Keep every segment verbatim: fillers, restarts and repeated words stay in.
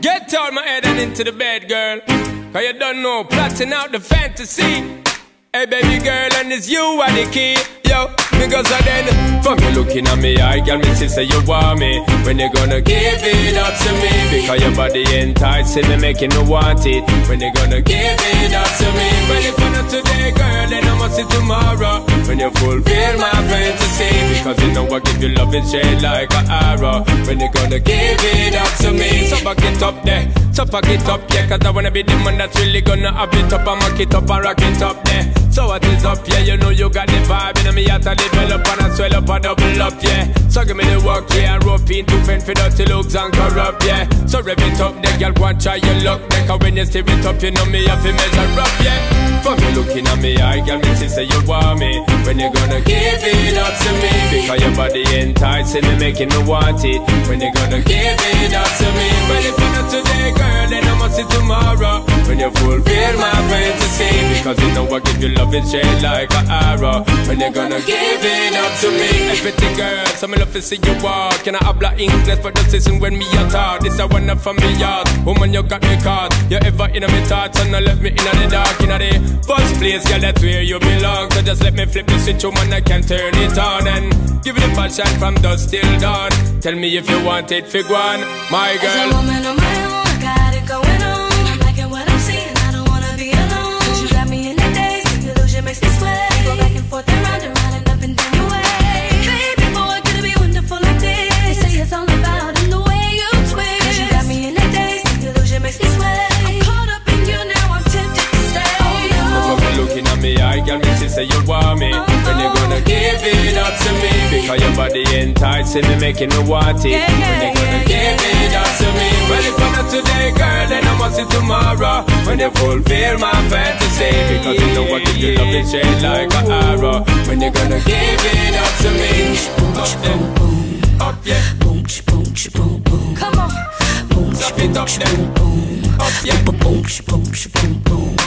Get out my head and into the bed, girl. Cause you don't know, plotting out the fantasy. Hey baby girl, and it's you are the key. Yo, because I then from you looking at me, I got me to say you want me. When you gonna give it up to me? Because your body enticing me, making me want it. When you gonna give it up to me? Well, if not today, girl, then I must see tomorrow. When you fulfill my fantasy, because you know I give you love and shade like an arrow. When you gonna give it up to me? So back it up there, so pack it up, yeah. Cause I wanna be the man that's really gonna have it up and mock it up and rock it up there. So what is up, yeah, you know you got the vibe. And me out to develop and I swell up and double up, yeah. So give me the work, yeah, and rope in to fend for dirty looks and corrupt, yeah. So rev it up, the girl, go and try your luck. Cause when you steer it up, you know me have to measure up, yeah. For me looking at me, I got me to say you want me. When you gonna give it up to me? Because your body enticing me, making me want it. When you gonna give it up to me? Well, if you're not today, girl, then I must see tomorrow. When you fulfill my fantasy, because you know I give you love and shade like an arrow. When you gonna give it up to me? Hey pretty girl, so me love to see you walk. Can I habla English for the season when me a talk? This a one up from me yard. Woman, you got me caught. You ever in me thoughts and I left me in the dark. In the first place, girl, that's where you belong. So just let me flip the switch, woman, I can turn it on. And give it a passion from dusk till dawn. Tell me if you want it, fig one, my girl. As a woman on my own, I got it going on. I'm liking what I'm seeing, I don't wanna be alone. You got me in the days, the illusion makes me sweat. Go back and forth and round and round and up and down your way. Baby boy, could it be wonderful like this? They say it's all about in the way you twist. Cause you got me in the days, the illusion makes me sweat. I'm caught up in you now, I'm tempted to stay. Oh no. When you looking at me, I got me to say you want me. When you gonna give it up to me? Because your body enticing me, making me want it. Yeah, yeah, when you gonna yeah, give it up to me? Well, if I'm not today, girl, then I must see tomorrow. When you fulfill my fantasy, because you know I give you love and shade like an arrow. When you gonna give it up to me? Up there, up yeah, boom, boom, boom, boom. Come on, boom, stop it up there, up yeah, boom, boom, boom, boom.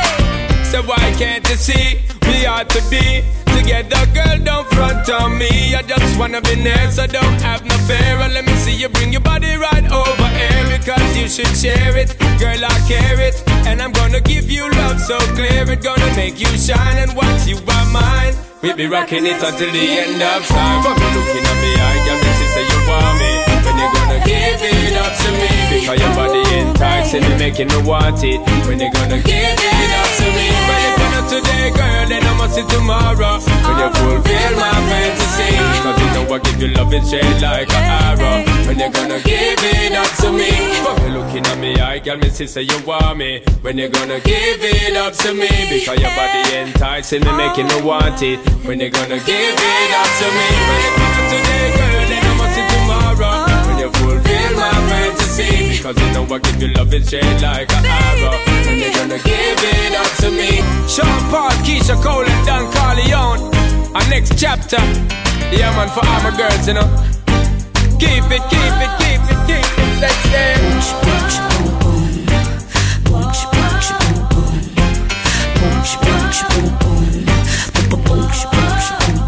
So why can't you see we ought to be together, girl? Don't front on me. I just wanna be near, so don't have no fear. And let me see you bring your body right over here, because you should share it, girl. I care it, and I'm gonna give you love so clear. It's gonna make you shine, and once you are mine, we'll be rocking it until the end of time. For me looking at me, I got me to say you want me. When you gonna give it up to me? Because your body enticing me, making me want it. When you gonna give it up to me? Well, if you're not today, girl, then I must see tomorrow. When you fulfill my fantasy, because you know I give you love and shade like an arrow. When you gonna give it up to me? For me looking at me, I got me to say you want me. When you gonna give it up to me? Because your body enticing me, making me want it. When you gonna give it up to me? Well, if you're not today, girl, then I must see tomorrow. When you fulfill my fantasy, because you know I give you love and shade like an arrow. When you gonna give it up to me? Sean Paul, Keisha Cole and Don Corleone. Our next chapter, yeah man, for all my girls, you know. Keep it, keep it, keep it, keep it sexy. Boom, boom, boom, boom, boom, boom, boom, boom, boom, boom, boom, boom, boom, boom, boom, boom, boom.